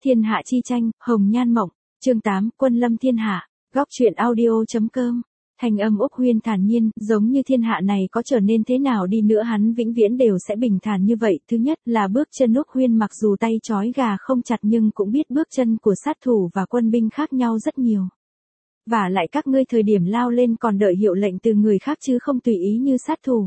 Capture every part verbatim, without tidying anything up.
Thiên hạ chi tranh, hồng nhan mộng, chương tám, quân lâm thiên hạ, góc truyện audio.com. Thanh âm Úc Huyên thản nhiên, giống như thiên hạ này có trở nên thế nào đi nữa hắn vĩnh viễn đều sẽ bình thản như vậy. Thứ nhất là bước chân Úc Huyên mặc dù tay trói gà không chặt nhưng cũng biết bước chân của sát thủ và quân binh khác nhau rất nhiều. Và lại các ngươi thời điểm lao lên còn đợi hiệu lệnh từ người khác chứ không tùy ý như sát thủ.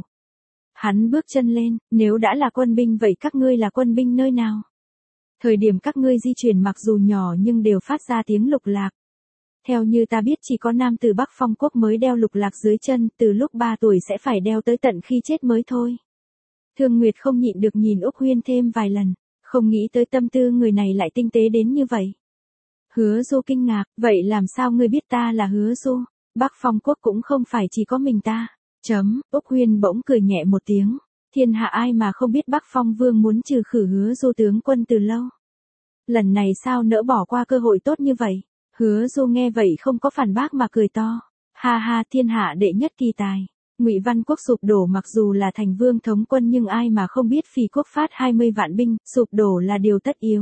Hắn bước chân lên, nếu đã là quân binh vậy các ngươi là quân binh nơi nào? Thời điểm các ngươi di chuyển mặc dù nhỏ nhưng đều phát ra tiếng lục lạc. Theo như ta biết chỉ có nam từ Bắc Phong Quốc mới đeo lục lạc dưới chân, từ lúc ba tuổi sẽ phải đeo tới tận khi chết mới thôi. Thương Nguyệt không nhịn được nhìn Úc Huyên thêm vài lần, không nghĩ tới tâm tư người này lại tinh tế đến như vậy. Hứa Du kinh ngạc, vậy làm sao ngươi biết ta là Hứa Du? Bắc Phong Quốc cũng không phải chỉ có mình ta. Chấm, Úc Huyên bỗng cười nhẹ một tiếng. Thiên hạ ai mà không biết Bắc Phong Vương muốn trừ khử Hứa Du tướng quân từ lâu. Lần này sao nỡ bỏ qua cơ hội tốt như vậy? Hứa Du nghe vậy không có phản bác mà cười to. Ha ha, thiên hạ đệ nhất kỳ tài. Ngụy Văn Quốc sụp đổ mặc dù là thành vương thống quân nhưng ai mà không biết Phì Quốc phát hai mươi vạn binh, sụp đổ là điều tất yếu.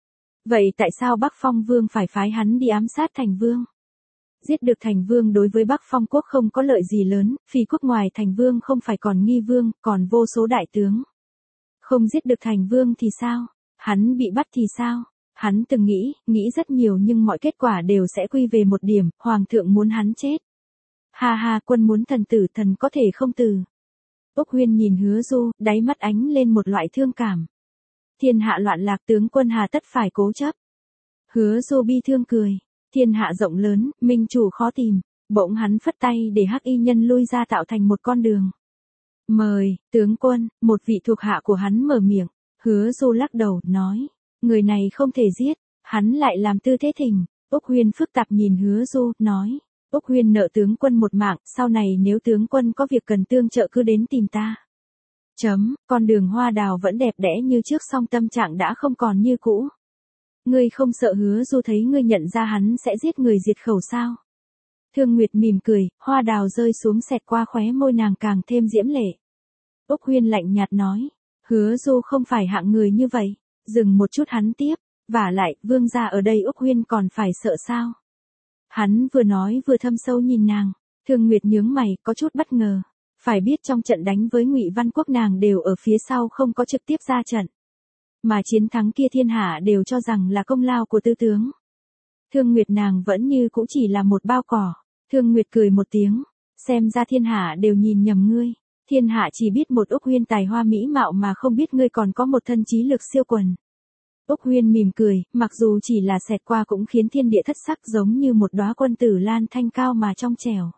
Vậy tại sao Bắc Phong Vương phải phái hắn đi ám sát thành vương? Giết được thành vương đối với Bắc Phong Quốc không có lợi gì lớn, Phì Quốc ngoài thành vương không phải còn nghi vương, còn vô số đại tướng. Không giết được thành vương thì sao? Hắn bị bắt thì sao? Hắn từng nghĩ, nghĩ rất nhiều nhưng mọi kết quả đều sẽ quy về một điểm, hoàng thượng muốn hắn chết. Ha ha, quân muốn thần tử thần có thể không từ. Úc Huyên nhìn Hứa Du, đáy mắt ánh lên một loại thương cảm. Thiên hạ loạn lạc tướng quân hà tất phải cố chấp. Hứa Du bi thương cười. Thiên hạ rộng lớn, minh chủ khó tìm. Bỗng hắn phất tay để hắc y nhân lui ra tạo thành một con đường. Mời, tướng quân, một vị thuộc hạ của hắn mở miệng. Hứa Du lắc đầu, nói. Người này không thể giết, hắn lại làm tư thế thỉnh. Úc Huyên phức tạp nhìn Hứa Du, nói. Úc Huyên nợ tướng quân một mạng, sau này nếu tướng quân có việc cần tương trợ cứ đến tìm ta. Chấm, con đường hoa đào vẫn đẹp đẽ như trước song tâm trạng đã không còn như cũ. Ngươi không sợ Hứa Du thấy ngươi nhận ra hắn sẽ giết người diệt khẩu sao? Thương Nguyệt mỉm cười, hoa đào rơi xuống xẹt qua khóe môi nàng càng thêm diễm lệ. Úc Huyên lạnh nhạt nói, Hứa Du không phải hạng người như vậy. Dừng một chút hắn tiếp, vả lại, vương gia ở đây Úc Huyên còn phải sợ sao? Hắn vừa nói vừa thâm sâu nhìn nàng, Thương Nguyệt nhướng mày, có chút bất ngờ. Phải biết trong trận đánh với Ngụy Văn Quốc nàng đều ở phía sau không có trực tiếp ra trận. Mà chiến thắng kia thiên hạ đều cho rằng là công lao của tư tướng. Thương Nguyệt nàng vẫn như cũng chỉ là một bao cỏ. Thương Nguyệt cười một tiếng, xem ra thiên hạ đều nhìn nhầm ngươi. Thiên hạ chỉ biết một Úc Huyên tài hoa mỹ mạo mà không biết ngươi còn có một thân trí lực siêu quần. Úc Huyên mỉm cười, mặc dù chỉ là xẹt qua cũng khiến thiên địa thất sắc giống như một đóa quân tử lan thanh cao mà trong trẻo.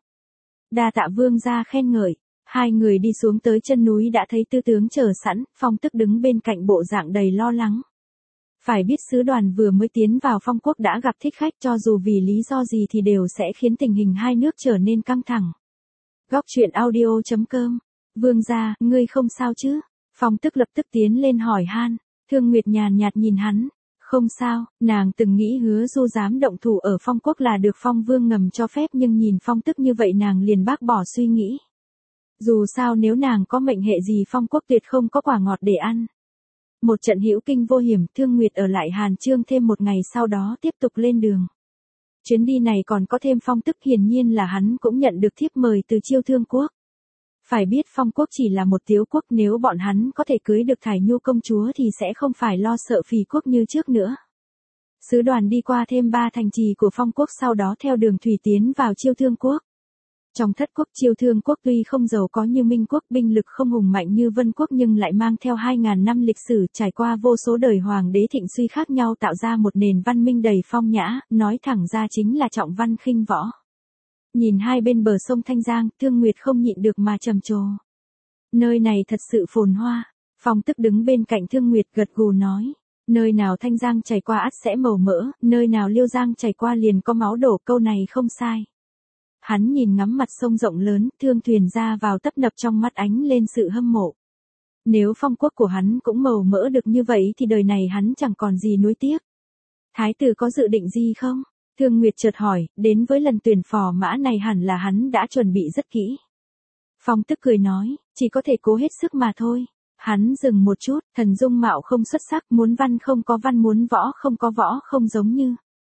Đa tạ vương gia khen ngợi, hai người đi xuống tới chân núi đã thấy tư tướng chờ sẵn, Phong Tức đứng bên cạnh bộ dạng đầy lo lắng. Phải biết sứ đoàn vừa mới tiến vào Phong Quốc đã gặp thích khách cho dù vì lý do gì thì đều sẽ khiến tình hình hai nước trở nên căng thẳng. Góc truyện audio.com. Vương gia, ngươi không sao chứ? Phong Tức lập tức tiến lên hỏi han. Thương Nguyệt nhàn nhạt nhìn hắn. Không sao, nàng từng nghĩ Hứa Du dám động thủ ở Phong Quốc là được Phong Vương ngầm cho phép nhưng nhìn Phong Tức như vậy nàng liền bác bỏ suy nghĩ. Dù sao nếu nàng có mệnh hệ gì Phong Quốc tuyệt không có quả ngọt để ăn. Một trận hữu kinh vô hiểm, Thương Nguyệt ở lại Hàn Chương thêm một ngày sau đó tiếp tục lên đường. Chuyến đi này còn có thêm Phong Tức, hiển nhiên là hắn cũng nhận được thiếp mời từ Chiêu Thương Quốc. Phải biết Phong Quốc chỉ là một tiếu quốc, nếu bọn hắn có thể cưới được Thải Nhu công chúa thì sẽ không phải lo sợ Phì Quốc như trước nữa. Sứ đoàn đi qua thêm ba thành trì của Phong Quốc sau đó theo đường thủy tiến vào Chiêu Thương Quốc. Trong thất quốc Chiêu Thương Quốc tuy không giàu có như Minh Quốc, binh lực không hùng mạnh như Vân Quốc nhưng lại mang theo hai ngàn năm lịch sử trải qua vô số đời hoàng đế thịnh suy khác nhau tạo ra một nền văn minh đầy phong nhã, nói thẳng ra chính là trọng văn khinh võ. Nhìn hai bên bờ sông Thanh Giang, Thương Nguyệt không nhịn được mà trầm trồ. Nơi này thật sự phồn hoa. Phong Tức đứng bên cạnh Thương Nguyệt gật gù nói. Nơi nào Thanh Giang chảy qua ắt sẽ màu mỡ, nơi nào Liêu Giang chảy qua liền có máu đổ, câu này không sai. Hắn nhìn ngắm mặt sông rộng lớn, thương thuyền ra vào tấp nập trong mắt ánh lên sự hâm mộ. Nếu Phong Quốc của hắn cũng màu mỡ được như vậy thì đời này hắn chẳng còn gì nuối tiếc. Thái tử có dự định gì không? Thương Nguyệt chợt hỏi, đến với lần tuyển phò mã này hẳn là hắn đã chuẩn bị rất kỹ. Phong Tức cười nói, chỉ có thể cố hết sức mà thôi. Hắn dừng một chút, thần dung mạo không xuất sắc, muốn văn không có văn, muốn võ không có võ, không giống như.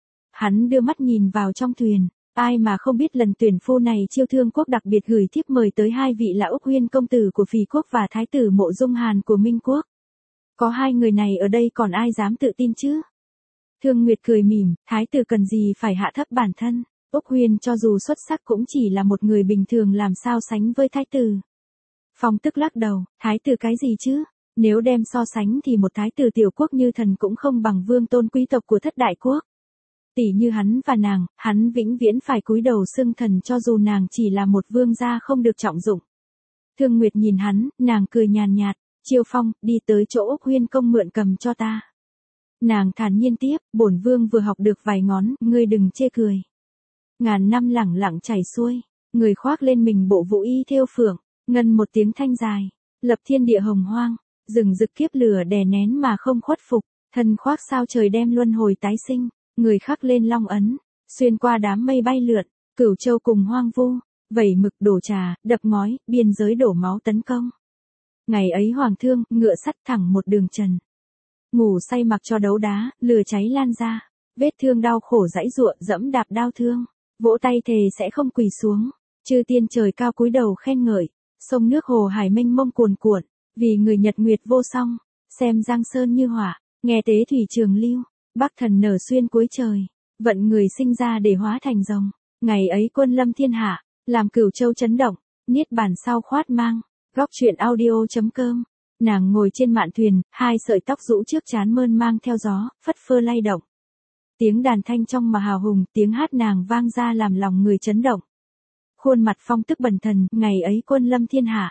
Hắn đưa mắt nhìn vào trong thuyền, ai mà không biết lần tuyển phu này Chiêu Thương Quốc đặc biệt gửi thiếp mời tới hai vị là Úc Huyên công tử của Phì Quốc và Thái tử Mộ Dung Hàn của Minh Quốc. Có hai người này ở đây còn ai dám tự tin chứ? Thương Nguyệt cười mỉm, Thái tử cần gì phải hạ thấp bản thân, Úc Huyên cho dù xuất sắc cũng chỉ là một người bình thường, làm sao sánh với Thái tử. Phong Tức lắc đầu, Thái tử cái gì chứ? Nếu đem so sánh thì một thái tử tiểu quốc như thần cũng không bằng vương tôn quý tộc của thất đại quốc. Tỷ như hắn và nàng, hắn vĩnh viễn phải cúi đầu xưng thần cho dù nàng chỉ là một vương gia không được trọng dụng. Thương Nguyệt nhìn hắn, nàng cười nhàn nhạt, Chiêu Phong, đi tới chỗ Úc Huyên công mượn cầm cho ta. Nàng thản nhiên tiếp, bổn vương vừa học được vài ngón, ngươi đừng chê cười. Ngàn năm lẳng lặng chảy xuôi, người khoác lên mình bộ vũ y thêu phượng, ngân một tiếng thanh dài, lập thiên địa hồng hoang, rừng rực kiếp lửa đè nén mà không khuất phục, thân khoác sao trời đem luân hồi tái sinh, người khắc lên long ấn, xuyên qua đám mây bay lượn, cửu châu cùng hoang vu, vẩy mực đổ trà, đập ngói, biên giới đổ máu tấn công. Ngày ấy hoàng thương, ngựa sắt thẳng một đường trần. Ngủ say mặc cho đấu đá, lửa cháy lan ra, vết thương đau khổ dãy giụa, dẫm đạp đau thương, vỗ tay thề sẽ không quỳ xuống, chư tiên trời cao cúi đầu khen ngợi, sông nước hồ hải mênh mông cuồn cuộn, vì người nhật nguyệt vô song, xem giang sơn như hỏa, nghe tế thủy trường lưu, bắc thần nở xuyên cuối trời, vận người sinh ra để hóa thành rồng. Ngày ấy quân lâm thiên hạ, làm cửu châu chấn động, niết bàn sau khoát mang. Góc truyện audio chấm com. Nàng ngồi trên mạn thuyền, hai sợi tóc rũ trước trán mơn mang theo gió, phất phơ lay động. Tiếng đàn thanh trong mà hào hùng, tiếng hát nàng vang ra làm lòng người chấn động. Khuôn mặt Phong Tức bần thần, ngày ấy quân lâm thiên hạ.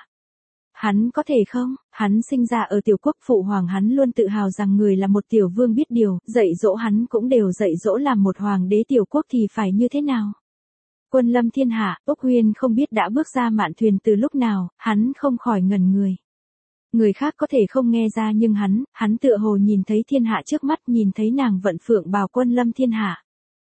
Hắn có thể không? Hắn sinh ra ở tiểu quốc, phụ hoàng hắn luôn tự hào rằng người là một tiểu vương biết điều, dạy dỗ hắn cũng đều dạy dỗ làm một hoàng đế tiểu quốc thì phải như thế nào. Quân lâm thiên hạ, Úc Huyên không biết đã bước ra mạn thuyền từ lúc nào, hắn không khỏi ngẩn người. Người khác có thể không nghe ra nhưng hắn, hắn tựa hồ nhìn thấy thiên hạ trước mắt, nhìn thấy nàng vận phượng bào quân lâm thiên hạ.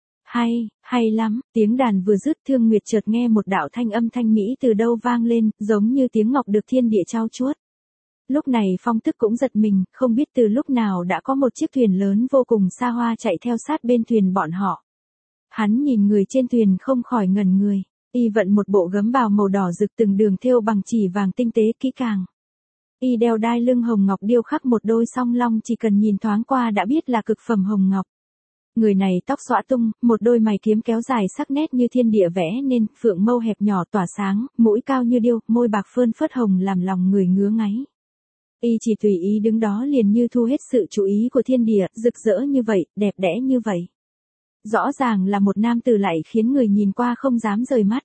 Hay, hay lắm, tiếng đàn vừa dứt Thương Nguyệt chợt nghe một đạo thanh âm thanh mỹ từ đâu vang lên, giống như tiếng ngọc được thiên địa trao chuốt. Lúc này Phong Tức cũng giật mình, không biết từ lúc nào đã có một chiếc thuyền lớn vô cùng xa hoa chạy theo sát bên thuyền bọn họ. Hắn nhìn người trên thuyền không khỏi ngẩn người, y vận một bộ gấm bào màu đỏ rực từng đường thêu bằng chỉ vàng tinh tế kỹ càng. Y đeo đai lưng hồng ngọc điêu khắc một đôi song long, chỉ cần nhìn thoáng qua đã biết là cực phẩm hồng ngọc. Người này tóc xõa tung, một đôi mày kiếm kéo dài sắc nét như thiên địa vẽ nên, phượng mâu hẹp nhỏ tỏa sáng, mũi cao như điêu, môi bạc phơn phớt hồng làm lòng người ngứa ngáy. Y chỉ tùy ý đứng đó liền như thu hết sự chú ý của thiên địa, rực rỡ như vậy, đẹp đẽ như vậy. Rõ ràng là một nam tử lại khiến người nhìn qua không dám rời mắt.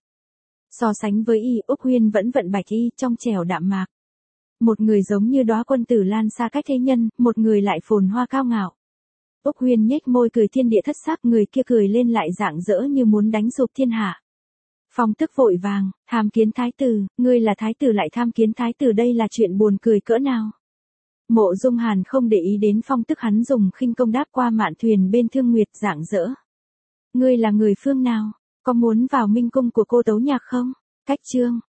So sánh với y, Úc Huyên vẫn vận bạch y, trong trẻo đạm mạc. Một người giống như đóa quân tử lan xa cách thế nhân, một người lại phồn hoa cao ngạo. Úc Huyên nhếch môi cười thiên địa thất sắc, người kia cười lên lại rạng rỡ như muốn đánh sụp thiên hạ. Phong Tức vội vàng, tham kiến thái tử, ngươi là thái tử lại tham kiến thái tử, đây là chuyện buồn cười cỡ nào. Mộ Dung Hàn không để ý đến Phong Tức, hắn dùng khinh công đáp qua mạn thuyền bên Thương Nguyệt, rạng rỡ. Ngươi là người phương nào, có muốn vào minh cung của cô Tấu Nhạc không? Cách chương.